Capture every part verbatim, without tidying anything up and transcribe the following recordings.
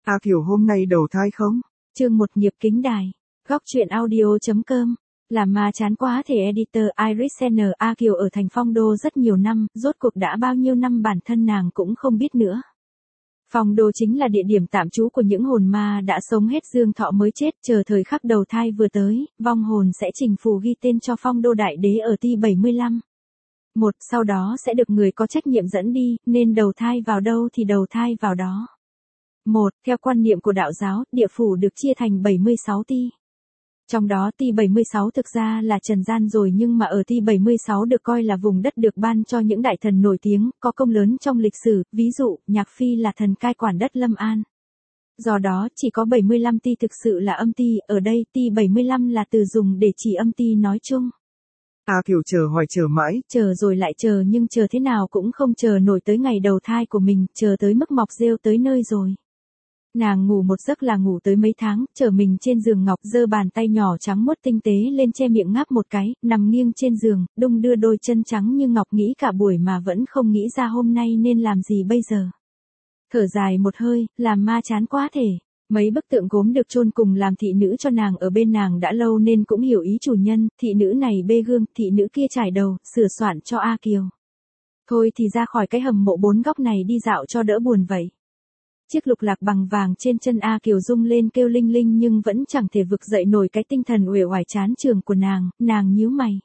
A Kiều hôm nay đầu thai không? Chương một nghiệp kính đài. Góc truyện audio.com. Làm ma chán quá thể editor Iris Senner. A Kiều ở thành Phong Đô rất nhiều năm, rốt cuộc đã bao nhiêu năm bản thân nàng cũng không biết nữa. Phong Đô chính là địa điểm tạm trú của những hồn ma đã sống hết dương thọ mới chết, chờ thời khắc đầu thai vừa tới, vong hồn sẽ trình phù ghi tên cho Phong Đô Đại Đế ở T bảy mươi lăm. Một, sau đó sẽ được người có trách nhiệm dẫn đi, nên đầu thai vào đâu thì đầu thai vào đó. Một, theo quan niệm của đạo giáo, địa phủ được chia thành bảy mươi sáu ti. Trong đó T bảy mươi sáu thực ra là trần gian rồi, nhưng mà ở T bảy mươi sáu được coi là vùng đất được ban cho những đại thần nổi tiếng, có công lớn trong lịch sử, ví dụ, Nhạc Phi là thần cai quản đất Lâm An. Do đó, chỉ có bảy mươi lăm ti thực sự là âm ti, ở đây T bảy mươi lăm là từ dùng để chỉ âm ti nói chung. A Kiều chờ hoài chờ mãi, chờ rồi lại chờ nhưng chờ thế nào cũng không chờ nổi tới ngày đầu thai của mình, chờ tới mức mọc rêu tới nơi rồi. Nàng ngủ một giấc là ngủ tới mấy tháng, trở mình trên giường ngọc, giơ bàn tay nhỏ trắng muốt tinh tế lên che miệng ngáp một cái, nằm nghiêng trên giường, đung đưa đôi chân trắng như ngọc, nghĩ cả buổi mà vẫn không nghĩ ra hôm nay nên làm gì bây giờ. Thở dài một hơi, làm ma chán quá thể. Mấy bức tượng gốm được chôn cùng làm thị nữ cho nàng ở bên nàng đã lâu nên cũng hiểu ý chủ nhân, thị nữ này bê gương, thị nữ kia trải đầu, sửa soạn cho A Kiều. Thôi thì ra khỏi cái hầm mộ bốn góc này đi dạo cho đỡ buồn vậy. Chiếc lục lạc bằng vàng trên chân A Kiều rung lên kêu linh linh nhưng vẫn chẳng thể vực dậy nổi cái tinh thần uể oải chán trường của nàng, nàng nhíu mày.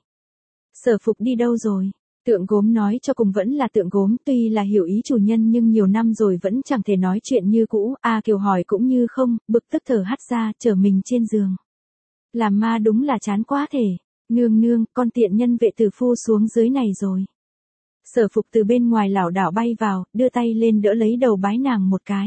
Sở Phục đi đâu rồi? Tượng gốm nói cho cùng vẫn là tượng gốm, tuy là hiểu ý chủ nhân nhưng nhiều năm rồi vẫn chẳng thể nói chuyện như cũ, A Kiều hỏi cũng như không, bực tức thở hắt ra, trở mình trên giường. Làm ma đúng là chán quá thể, nương nương, con tiện nhân vệ tử phu xuống dưới này rồi. Sở Phục từ bên ngoài lảo đảo bay vào, đưa tay lên đỡ lấy đầu bái nàng một cái.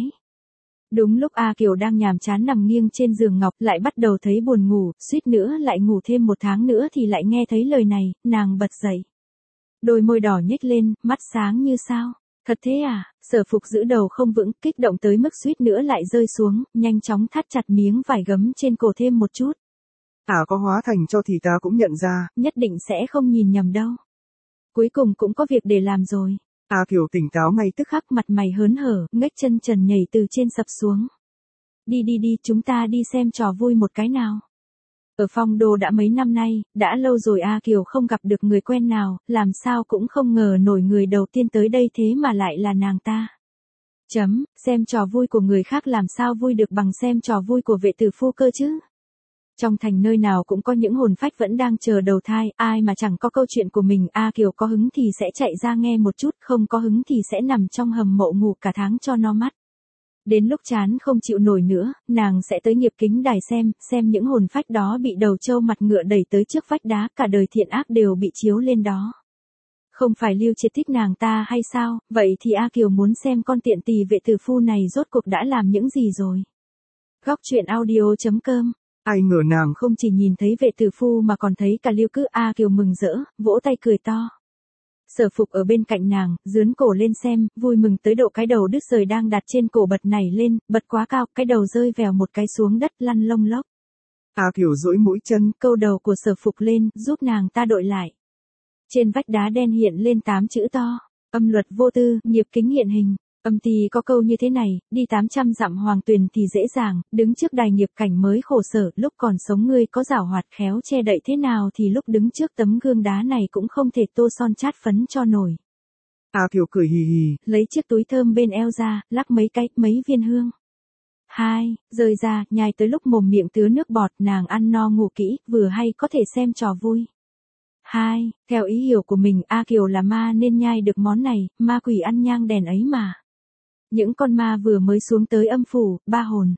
Đúng lúc A Kiều đang nhàm chán nằm nghiêng trên giường ngọc, lại bắt đầu thấy buồn ngủ, suýt nữa lại ngủ thêm một tháng nữa thì lại nghe thấy lời này, nàng bật dậy. Đôi môi đỏ nhếch lên, mắt sáng như sao. Thật thế à? Sở Phục giữ đầu không vững, kích động tới mức suýt nữa lại rơi xuống, nhanh chóng thắt chặt miếng vải gấm trên cổ thêm một chút. À có hóa thành cho thì ta cũng nhận ra. Nhất định sẽ không nhìn nhầm đâu. Cuối cùng cũng có việc để làm rồi. A Kiều tỉnh táo ngay tức khắc, mặt mày hớn hở, ngếch chân trần nhảy từ trên sập xuống. Đi đi đi, chúng ta đi xem trò vui một cái nào. Ở Phong Đô đã mấy năm nay, đã lâu rồi A Kiều không gặp được người quen nào, làm sao cũng không ngờ nổi người đầu tiên tới đây thế mà lại là nàng ta. Chấm, xem trò vui của người khác làm sao vui được bằng xem trò vui của vệ tử phu cơ chứ. Trong thành nơi nào cũng có những hồn phách vẫn đang chờ đầu thai, ai mà chẳng có câu chuyện của mình. A Kiều có hứng thì sẽ chạy ra nghe một chút, không có hứng thì sẽ nằm trong hầm mộ ngủ cả tháng cho no mắt. Đến lúc chán không chịu nổi nữa, nàng sẽ tới nghiệp kính đài xem, xem những hồn phách đó bị đầu trâu mặt ngựa đẩy tới trước vách đá, cả đời thiện ác đều bị chiếu lên đó. Không phải Lưu Triệt thích nàng ta hay sao, vậy thì A Kiều muốn xem con tiện tỳ vệ tử phu này rốt cuộc đã làm những gì rồi. Góc truyện audio.com. Ai ngờ nàng không chỉ nhìn thấy vệ tử phu mà còn thấy cả Lưu Cứ. A Kiều mừng rỡ, vỗ tay cười to. Sở Phục ở bên cạnh nàng, dướn cổ lên xem, vui mừng tới độ cái đầu đứt rời đang đặt trên cổ bật nảy lên, bật quá cao, cái đầu rơi vèo một cái xuống đất lăn lông lốc. A Kiều duỗi mũi chân, câu đầu của Sở Phục lên, giúp nàng ta đội lại. Trên vách đá đen hiện lên tám chữ to, âm luật vô tư, nghiệp kính hiện hình. Âm ti có câu như thế này, đi tám trăm dặm hoàng tuyền thì dễ dàng, đứng trước đài nghiệp cảnh mới khổ sở, lúc còn sống ngươi có giảo hoạt khéo che đậy thế nào thì lúc đứng trước tấm gương đá này cũng không thể tô son chát phấn cho nổi. A Kiều cười hì hì, lấy chiếc túi thơm bên eo ra, lắc mấy cái, mấy viên hương. Hai, rời ra, nhai tới lúc mồm miệng tứa nước bọt, nàng ăn no ngủ kỹ, vừa hay có thể xem trò vui. Hai, theo ý hiểu của mình, A Kiều là ma nên nhai được món này, ma quỷ ăn nhang đèn ấy mà. Những con ma vừa mới xuống tới âm phủ, ba hồn.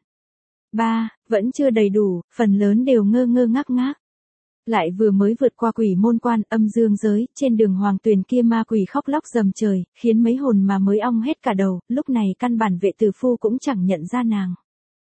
Ba, vẫn chưa đầy đủ, phần lớn đều ngơ ngơ ngác ngác. Lại vừa mới vượt qua quỷ môn quan, âm dương giới, trên đường hoàng tuyền kia ma quỷ khóc lóc rầm trời, khiến mấy hồn mà mới ong hết cả đầu, lúc này căn bản vệ tử phu cũng chẳng nhận ra nàng.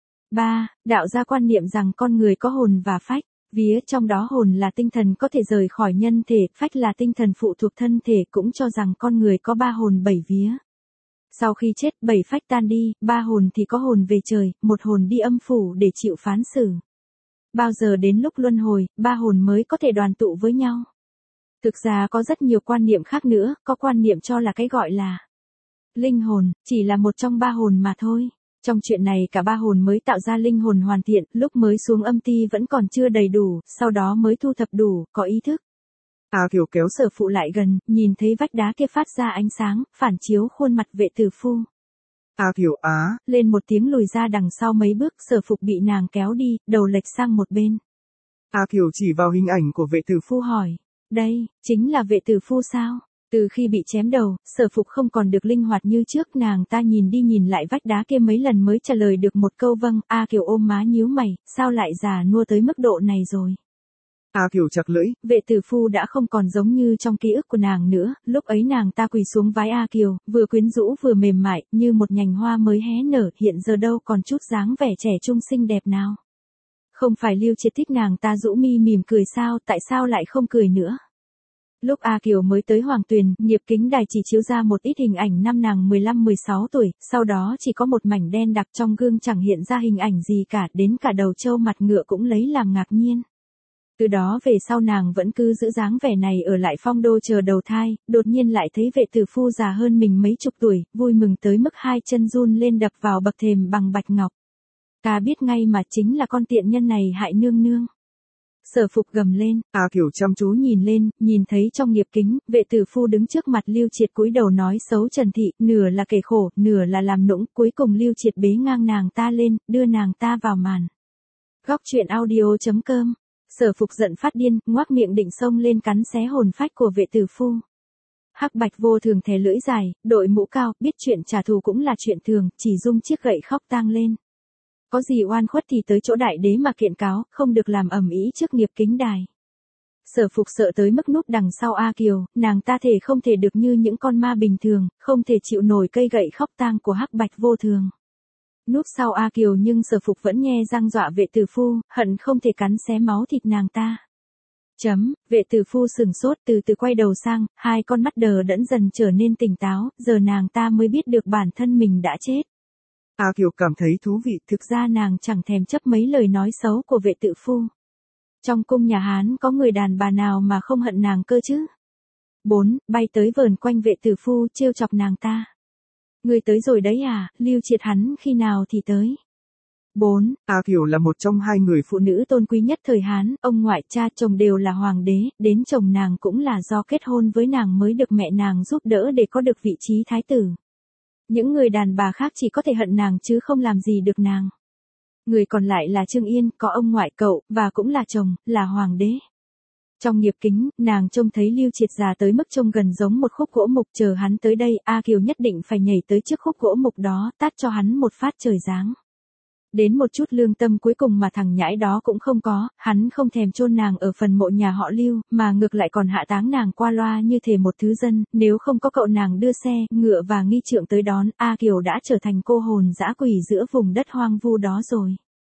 Ba, đạo gia quan niệm rằng con người có hồn và phách, vía trong đó hồn là tinh thần có thể rời khỏi nhân thể, phách là tinh thần phụ thuộc thân thể, cũng cho rằng con người có ba hồn bảy vía. Sau khi chết, bảy phách tan đi, ba hồn thì có hồn về trời, một hồn đi âm phủ để chịu phán xử. Bao giờ đến lúc luân hồi, ba hồn mới có thể đoàn tụ với nhau. Thực ra có rất nhiều quan niệm khác nữa, có quan niệm cho là cái gọi là linh hồn, chỉ là một trong ba hồn mà thôi. Trong chuyện này cả ba hồn mới tạo ra linh hồn hoàn thiện, lúc mới xuống âm ti vẫn còn chưa đầy đủ, sau đó mới thu thập đủ, có ý thức. A Kiều kéo Sở Phụ lại gần, nhìn thấy vách đá kia phát ra ánh sáng, phản chiếu khuôn mặt Vệ Tử Phu. A Kiều á, lên một tiếng lùi ra đằng sau mấy bước, Sở Phục bị nàng kéo đi, đầu lệch sang một bên. A Kiều chỉ vào hình ảnh của Vệ Tử Phu hỏi, đây, chính là Vệ Tử Phu sao? Từ khi bị chém đầu, Sở Phục không còn được linh hoạt như trước, nàng ta nhìn đi nhìn lại vách đá kia mấy lần mới trả lời được một câu vâng. A Kiều ôm má nhíu mày, sao lại già nua tới mức độ này rồi? A Kiều chặt lưỡi, Vệ Tử Phu đã không còn giống như trong ký ức của nàng nữa, lúc ấy nàng ta quỳ xuống vái A Kiều, vừa quyến rũ vừa mềm mại, như một nhành hoa mới hé nở, hiện giờ đâu còn chút dáng vẻ trẻ trung xinh đẹp nào. Không phải Lưu Triệt thích nàng ta rũ mi mỉm cười sao, tại sao lại không cười nữa? Lúc A Kiều mới tới Hoàng Tuyền, nghiệp kính đài chỉ chiếu ra một ít hình ảnh năm nàng mười lăm mười sáu tuổi, sau đó chỉ có một mảnh đen đặc trong gương chẳng hiện ra hình ảnh gì cả, đến cả đầu trâu mặt ngựa cũng lấy làm ngạc nhiên. Từ đó về sau nàng vẫn cứ giữ dáng vẻ này ở lại Phong Đô chờ đầu thai, đột nhiên lại thấy Vệ Tử Phu già hơn mình mấy chục tuổi, vui mừng tới mức hai chân run lên đập vào bậc thềm bằng bạch ngọc. Ta biết ngay mà chính là con tiện nhân này hại nương nương. Sở Phục gầm lên, A Kiều chăm chú nhìn lên, nhìn thấy trong nghiệp kính, Vệ Tử Phu đứng trước mặt Lưu Triệt cúi đầu nói xấu Trần Thị, nửa là kể khổ, nửa là làm nũng, cuối cùng Lưu Triệt bế ngang nàng ta lên, đưa nàng ta vào màn. Góc truyện audio chấm com. Sở Phục giận phát điên, ngoác miệng định xông lên cắn xé hồn phách của Vệ Tử Phu. Hắc Bạch Vô Thường thè lưỡi dài, đội mũ cao, biết chuyện trả thù cũng là chuyện thường, chỉ rung chiếc gậy khóc tang lên. Có gì oan khuất thì tới chỗ đại đế mà kiện cáo, không được làm ầm ĩ trước nghiệp kính đài. Sở Phục sợ tới mức núp đằng sau A Kiều, nàng ta thể không thể được như những con ma bình thường, không thể chịu nổi cây gậy khóc tang của Hắc Bạch Vô Thường. Núp sau A Kiều nhưng Sở Phục vẫn nhe răng dọa Vệ Tử Phu, hận không thể cắn xé máu thịt nàng ta. Chấm, Vệ Tử Phu sừng sốt từ từ quay đầu sang, hai con mắt đờ đẫn dần trở nên tỉnh táo, giờ nàng ta mới biết được bản thân mình đã chết. A Kiều cảm thấy thú vị, thực ra nàng chẳng thèm chấp mấy lời nói xấu của Vệ Tử Phu. Trong cung nhà Hán có người đàn bà nào mà không hận nàng cơ chứ? bốn. Bay tới vờn quanh Vệ Tử Phu trêu chọc nàng ta. Ngươi tới rồi đấy à, Lưu Triệt hắn khi nào thì tới. bốn. A Kiều là một trong hai người phụ nữ tôn quý nhất thời Hán, ông ngoại cha chồng đều là hoàng đế, đến chồng nàng cũng là do kết hôn với nàng mới được mẹ nàng giúp đỡ để có được vị trí thái tử. Những người đàn bà khác chỉ có thể hận nàng chứ không làm gì được nàng. Người còn lại là Trương Yên, có ông ngoại cậu, và cũng là chồng, là hoàng đế. Trong nghiệp kính, nàng trông thấy Lưu Triệt già tới mức trông gần giống một khúc gỗ mục, chờ hắn tới đây, A Kiều nhất định phải nhảy tới trước khúc gỗ mục đó, tát cho hắn một phát trời giáng. Đến một chút lương tâm cuối cùng mà thằng nhãi đó cũng không có, hắn không thèm chôn nàng ở phần mộ nhà họ Lưu, mà ngược lại còn hạ táng nàng qua loa như thể một thứ dân, nếu không có cậu nàng đưa xe, ngựa và nghi trượng tới đón, A Kiều đã trở thành cô hồn dã quỷ giữa vùng đất hoang vu đó rồi.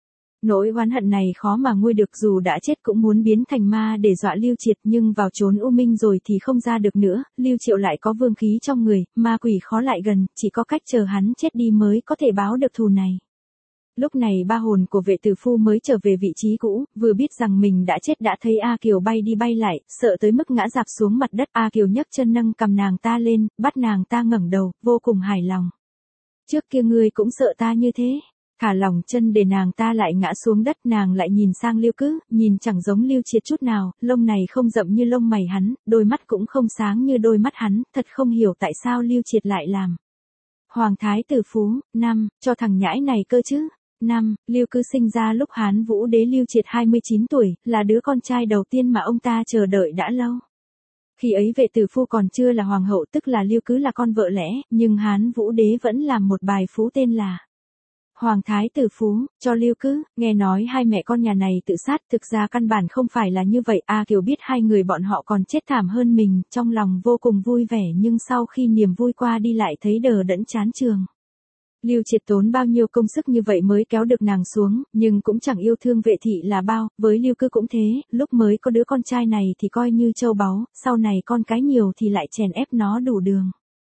Nỗi oán hận này khó mà nguôi được, dù đã chết cũng muốn biến thành ma để dọa Lưu Triệt, nhưng vào chốn u minh rồi thì không ra được nữa, Lưu Triệu lại có vương khí trong người, ma quỷ khó lại gần, chỉ có cách chờ hắn chết đi mới có thể báo được thù này. Lúc này ba hồn của Vệ Tử Phu mới trở về vị trí cũ, vừa biết rằng mình đã chết đã thấy A Kiều bay đi bay lại, sợ tới mức ngã rạp xuống mặt đất. A Kiều nhấc chân nâng cầm nàng ta lên, bắt nàng ta ngẩng đầu, vô cùng hài lòng. Trước kia ngươi cũng sợ ta như thế. Thả lỏng chân để nàng ta lại ngã xuống đất, nàng lại nhìn sang Lưu Cứ, nhìn chẳng giống Lưu Triệt chút nào, lông này không rậm như lông mày hắn, đôi mắt cũng không sáng như đôi mắt hắn, thật không hiểu tại sao Lưu Triệt lại làm. Hoàng thái tử Phú, năm, cho thằng nhãi này cơ chứ. năm. Lưu Cứ sinh ra lúc Hán Vũ đế Lưu Triệt hai mươi chín tuổi, là đứa con trai đầu tiên mà ông ta chờ đợi đã lâu. Khi ấy Vệ Tử Phu còn chưa là hoàng hậu, tức là Lưu Cứ là con vợ lẽ, nhưng Hán Vũ đế vẫn làm một bài phú tên là Hoàng thái tử Phú, cho Lưu Cứ. Nghe nói hai mẹ con nhà này tự sát, thực ra căn bản không phải là như vậy. A Kiều biết hai người bọn họ còn chết thảm hơn mình, trong lòng vô cùng vui vẻ, nhưng sau khi niềm vui qua đi lại thấy đờ đẫn chán trường. Lưu Triệt tốn bao nhiêu công sức như vậy mới kéo được nàng xuống, nhưng cũng chẳng yêu thương Vệ thị là bao, với Lưu Cứ cũng thế, lúc mới có đứa con trai này thì coi như châu báu, sau này con cái nhiều thì lại chèn ép nó đủ đường.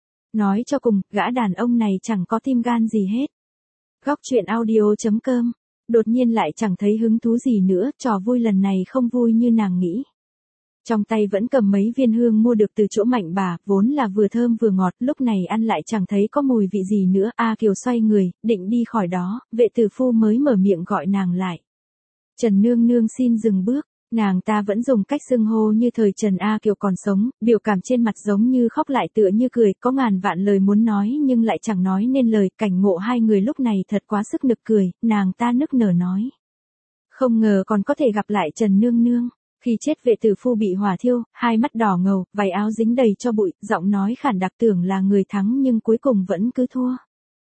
Nói cho cùng, gã đàn ông này chẳng có tim gan gì hết. Góc truyện audio chấm com, đột nhiên lại chẳng thấy hứng thú gì nữa, trò vui lần này không vui như nàng nghĩ. Trong tay vẫn cầm mấy viên hương mua được từ chỗ Mạnh bà, vốn là vừa thơm vừa ngọt, lúc này ăn lại chẳng thấy có mùi vị gì nữa. A Kiều xoay người, định đi khỏi đó, vệ tử phu mới mở miệng gọi nàng lại. Trần nương nương xin dừng bước. Nàng ta vẫn dùng cách xưng hô như thời Trần A Kiều còn sống, biểu cảm trên mặt giống như khóc lại tựa như cười, có ngàn vạn lời muốn nói nhưng lại chẳng nói nên lời. Cảnh ngộ hai người lúc này thật quá sức nực cười, nàng ta nức nở nói. Không ngờ còn có thể gặp lại Trần nương nương. Khi chết vệ tử phu bị hỏa thiêu, hai mắt đỏ ngầu, váy áo dính đầy cho bụi, giọng nói khản đặc tưởng là người thắng nhưng cuối cùng vẫn cứ thua.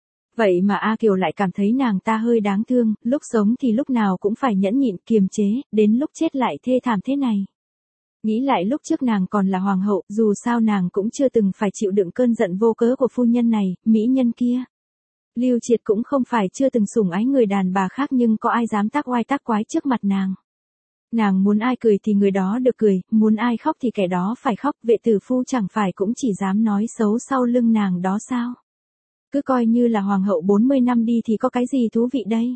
Vậy mà A Kiều lại cảm thấy nàng ta hơi đáng thương, lúc sống thì lúc nào cũng phải nhẫn nhịn kiềm chế, đến lúc chết lại thê thảm thế này. Nghĩ lại lúc trước nàng còn là hoàng hậu, dù sao nàng cũng chưa từng phải chịu đựng cơn giận vô cớ của phu nhân này, mỹ nhân kia. Lưu Triệt cũng không phải chưa từng sủng ái người đàn bà khác nhưng có ai dám tác oai tác quái trước mặt nàng. Nàng muốn ai cười thì người đó được cười, muốn ai khóc thì kẻ đó phải khóc, vệ tử phu chẳng phải cũng chỉ dám nói xấu sau lưng nàng đó sao? Cứ coi như là hoàng hậu bốn mươi năm đi thì có cái gì thú vị đây?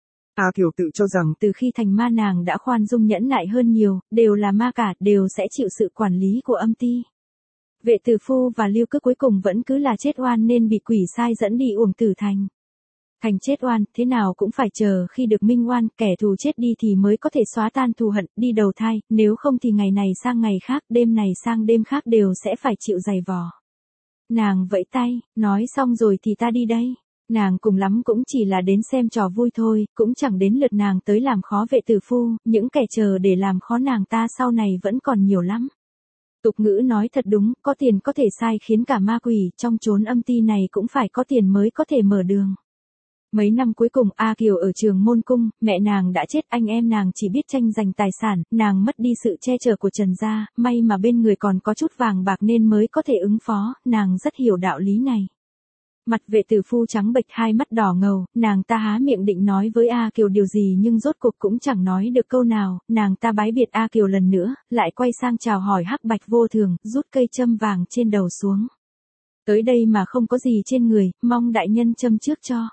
A Kiều tự cho rằng từ khi thành ma nàng đã khoan dung nhẫn nại hơn nhiều, đều là ma cả, đều sẽ chịu sự quản lý của âm ti. Vệ tử phu và Lưu Cứ cuối cùng vẫn cứ là chết oan nên bị quỷ sai dẫn đi uổng tử thành. Thành chết oan, thế nào cũng phải chờ khi được minh oan, kẻ thù chết đi thì mới có thể xóa tan thù hận, đi đầu thai, nếu không thì ngày này sang ngày khác, đêm này sang đêm khác đều sẽ phải chịu dày vò. Nàng vẫy tay, nói xong rồi thì ta đi đây. Nàng cùng lắm cũng chỉ là đến xem trò vui thôi, cũng chẳng đến lượt nàng tới làm khó vệ tử phu, những kẻ chờ để làm khó nàng ta sau này vẫn còn nhiều lắm. Tục ngữ nói thật đúng, có tiền có thể sai khiến cả ma quỷ, trong chốn âm ti này cũng phải có tiền mới có thể mở đường. Mấy năm cuối cùng A Kiều ở trường môn cung, mẹ nàng đã chết, anh em nàng chỉ biết tranh giành tài sản, nàng mất đi sự che chở của Trần gia, may mà bên người còn có chút vàng bạc nên mới có thể ứng phó, nàng rất hiểu đạo lý này. Mặt vệ tử phu trắng bệch, hai mắt đỏ ngầu, nàng ta há miệng định nói với A Kiều điều gì nhưng rốt cuộc cũng chẳng nói được câu nào, nàng ta bái biệt A Kiều lần nữa, lại quay sang chào hỏi Hắc Bạch Vô Thường, rút cây châm vàng trên đầu xuống. Tới đây mà không có gì trên người, mong đại nhân châm trước cho.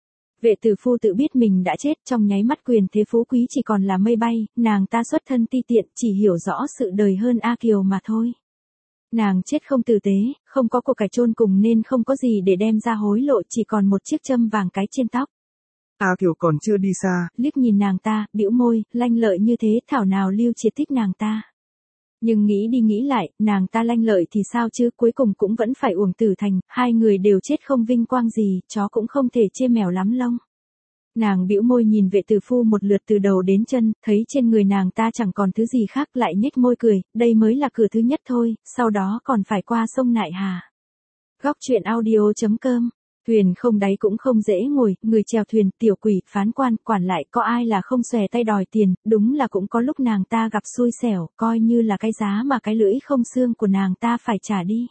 Vệ tử phu tự biết mình đã chết, trong nháy mắt quyền thế phú quý chỉ còn là mây bay, nàng ta xuất thân ti tiện, chỉ hiểu rõ sự đời hơn A Kiều mà thôi. Nàng chết không tử tế, không có của cải chôn cùng nên không có gì để đem ra hối lộ, chỉ còn một chiếc châm vàng cái trên tóc. A Kiều còn chưa đi xa, liếc nhìn nàng ta, bĩu môi, lanh lợi như thế, thảo nào Lưu Triệt thích nàng ta. Nhưng nghĩ đi nghĩ lại, nàng ta lanh lợi thì sao chứ, cuối cùng cũng vẫn phải uổng tử thành, hai người đều chết không vinh quang gì, chó cũng không thể chê mèo lắm lông. Nàng bĩu môi nhìn vệ tử phu một lượt từ đầu đến chân, thấy trên người nàng ta chẳng còn thứ gì khác, lại nhếch môi cười, đây mới là cửa thứ nhất thôi, sau đó còn phải qua sông Nại Hà. Góc truyện audio chấm com. Thuyền không đáy cũng không dễ ngồi, người chèo thuyền, tiểu quỷ, phán quan, quản lại, có ai là không xòe tay đòi tiền, đúng là cũng có lúc nàng ta gặp xui xẻo, coi như là cái giá mà cái lưỡi không xương của nàng ta phải trả đi.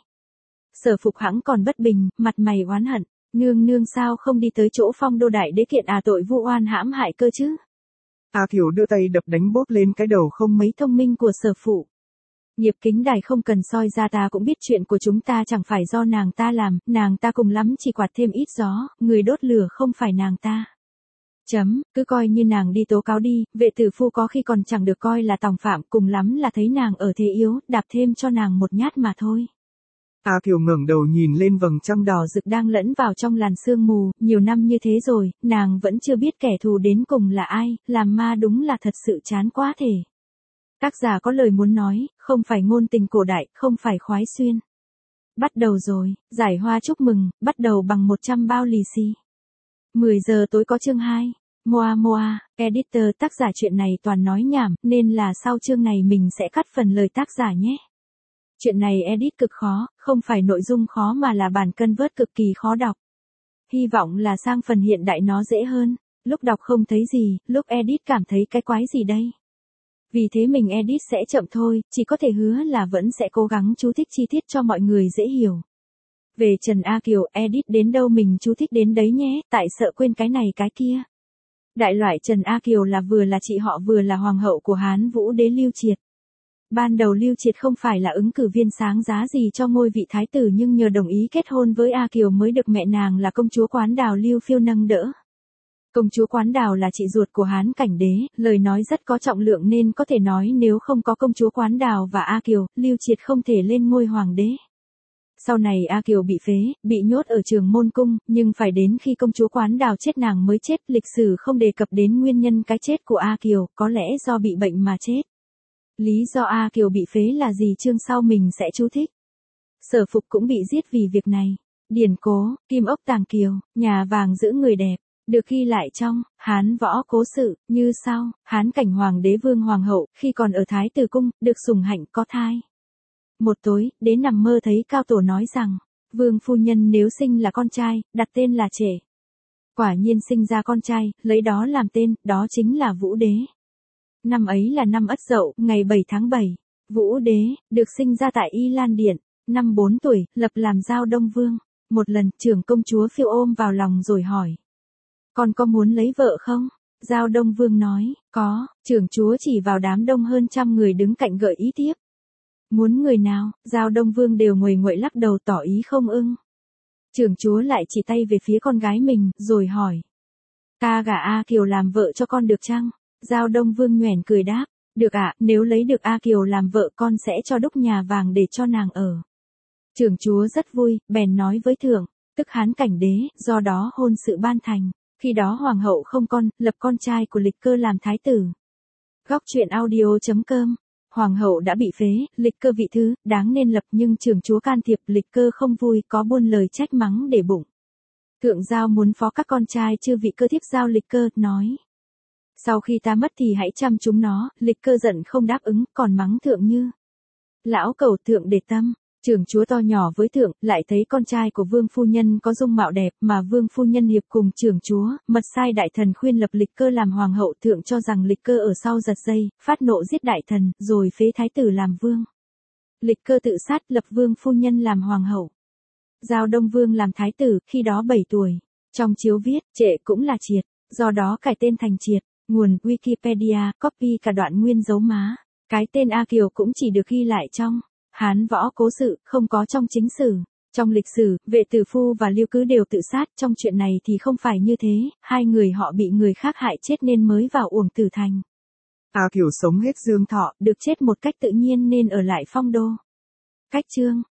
Sở Phục hãng còn bất bình, mặt mày oán hận, nương nương sao không đi tới chỗ Phong Đô đại đế kiện à tội vu oan hãm hại cơ chứ. A Kiều đưa tay đập đánh bốp lên cái đầu không mấy thông minh của Sở Phụ. Nghiệp kính đài không cần soi ra, ta cũng biết chuyện của chúng ta chẳng phải do nàng ta làm, nàng ta cùng lắm chỉ quạt thêm ít gió, người đốt lửa không phải nàng ta. Chấm, cứ coi như nàng đi tố cáo đi, vệ tử phu có khi còn chẳng được coi là tòng phạm, cùng lắm là thấy nàng ở thế yếu, đạp thêm cho nàng một nhát mà thôi. A Kiều ngẩng đầu nhìn lên vầng trăng đỏ rực đang lẫn vào trong làn sương mù, nhiều năm như thế rồi, nàng vẫn chưa biết kẻ thù đến cùng là ai, làm ma đúng là thật sự chán quá thể. Tác giả có lời muốn nói, không phải ngôn tình cổ đại, không phải khoái xuyên. Bắt đầu rồi, giải hoa chúc mừng, bắt đầu bằng một trăm bao lì xì. mười giờ tối có chương hai. Moa Moa, editor tác giả chuyện này toàn nói nhảm, nên là sau chương này mình sẽ cắt phần lời tác giả nhé. Chuyện này edit cực khó, không phải nội dung khó mà là bản cân vớt cực kỳ khó đọc. Hy vọng là sang phần hiện đại nó dễ hơn, lúc đọc không thấy gì, lúc edit cảm thấy cái quái gì đây. Vì thế mình edit sẽ chậm thôi, chỉ có thể hứa là vẫn sẽ cố gắng chú thích chi tiết cho mọi người dễ hiểu. Về Trần A Kiều, edit đến đâu mình chú thích đến đấy nhé, tại sợ quên cái này cái kia. Đại loại Trần A Kiều là vừa là chị họ vừa là hoàng hậu của Hán Vũ đế Lưu Triệt. Ban đầu Lưu Triệt không phải là ứng cử viên sáng giá gì cho ngôi vị thái tử nhưng nhờ đồng ý kết hôn với A Kiều mới được mẹ nàng là công chúa Quán Đào Lưu Phiêu nâng đỡ. Công chúa Quán Đào là chị ruột của Hán Cảnh Đế, lời nói rất có trọng lượng nên có thể nói nếu không có công chúa Quán Đào và A Kiều, Lưu Triệt không thể lên ngôi hoàng đế. Sau này A Kiều bị phế, bị nhốt ở Trường Môn Cung, nhưng phải đến khi công chúa Quán Đào chết nàng mới chết, lịch sử không đề cập đến nguyên nhân cái chết của A Kiều, có lẽ do bị bệnh mà chết. Lý do A Kiều bị phế là gì chương sau mình sẽ chú thích. Sở Phục cũng bị giết vì việc này. Điển cố, Kim ốc tàng kiều, nhà vàng giữ người đẹp. Được ghi lại trong Hán Võ Cố Sự, như sau, Hán Cảnh Hoàng đế Vương Hoàng hậu, khi còn ở Thái Tử Cung, được sủng hạnh có thai. Một tối, đế nằm mơ thấy Cao Tổ nói rằng, Vương phu nhân nếu sinh là con trai, đặt tên là Trể. Quả nhiên sinh ra con trai, lấy đó làm tên, đó chính là Vũ Đế. Năm ấy là năm Ất Dậu, ngày bảy tháng bảy. Vũ Đế, được sinh ra tại Y Lan Điện, năm bốn tuổi, lập làm Giao Đông Vương. Một lần, trưởng công chúa Phiêu ôm vào lòng rồi hỏi. Con có muốn lấy vợ không? Giao Đông Vương nói, có, trưởng chúa chỉ vào đám đông hơn trăm người đứng cạnh gợi ý tiếp. Muốn người nào? Giao Đông Vương đều nguầy nguậy lắc đầu tỏ ý không ưng. Trưởng chúa lại chỉ tay về phía con gái mình, rồi hỏi. Ta gả A Kiều làm vợ cho con được chăng? Giao Đông Vương nhoẻn cười đáp, được ạ, à, nếu lấy được A Kiều làm vợ con sẽ cho đúc nhà vàng để cho nàng ở. Trưởng chúa rất vui, bèn nói với thượng, tức Hán Cảnh Đế, do đó hôn sự ban thành. Khi đó hoàng hậu không con, lập con trai của Lịch Cơ làm thái tử. Góc truyện audio chấm com. Hoàng hậu đã bị phế, Lịch Cơ vị thứ, đáng nên lập nhưng trưởng chúa can thiệp, Lịch Cơ không vui, có buôn lời trách mắng để bụng. Thượng giao muốn phó các con trai chư vị cơ thiếp giao Lịch Cơ, nói. Sau khi ta mất thì hãy chăm chúng nó, Lịch Cơ giận không đáp ứng, còn mắng thượng như. Lão cầu thượng để tâm. Trưởng chúa to nhỏ với thượng, lại thấy con trai của vương phu nhân có dung mạo đẹp mà vương phu nhân hiệp cùng trưởng chúa, mật sai đại thần khuyên lập Lịch Cơ làm hoàng hậu, thượng cho rằng Lịch Cơ ở sau giật dây, phát nộ giết đại thần, rồi phế thái tử làm vương. Lịch Cơ tự sát lập vương phu nhân làm hoàng hậu. Giao Đông Vương làm thái tử, khi đó bảy tuổi. Trong chiếu viết, Trệ cũng là Triệt, do đó cải tên thành Triệt. Nguồn Wikipedia, copy cả đoạn nguyên dấu má. Cái tên A Kiều cũng chỉ được ghi lại trong Hán Võ Cố Sự, không có trong chính sử. Trong lịch sử, Vệ Tử Phu và Lưu Cứ đều tự sát, trong chuyện này thì không phải như thế, hai người họ bị người khác hại chết nên mới vào uổng tử thành. A Kiều sống hết dương thọ, được chết một cách tự nhiên nên ở lại Phong Đô. Cách chương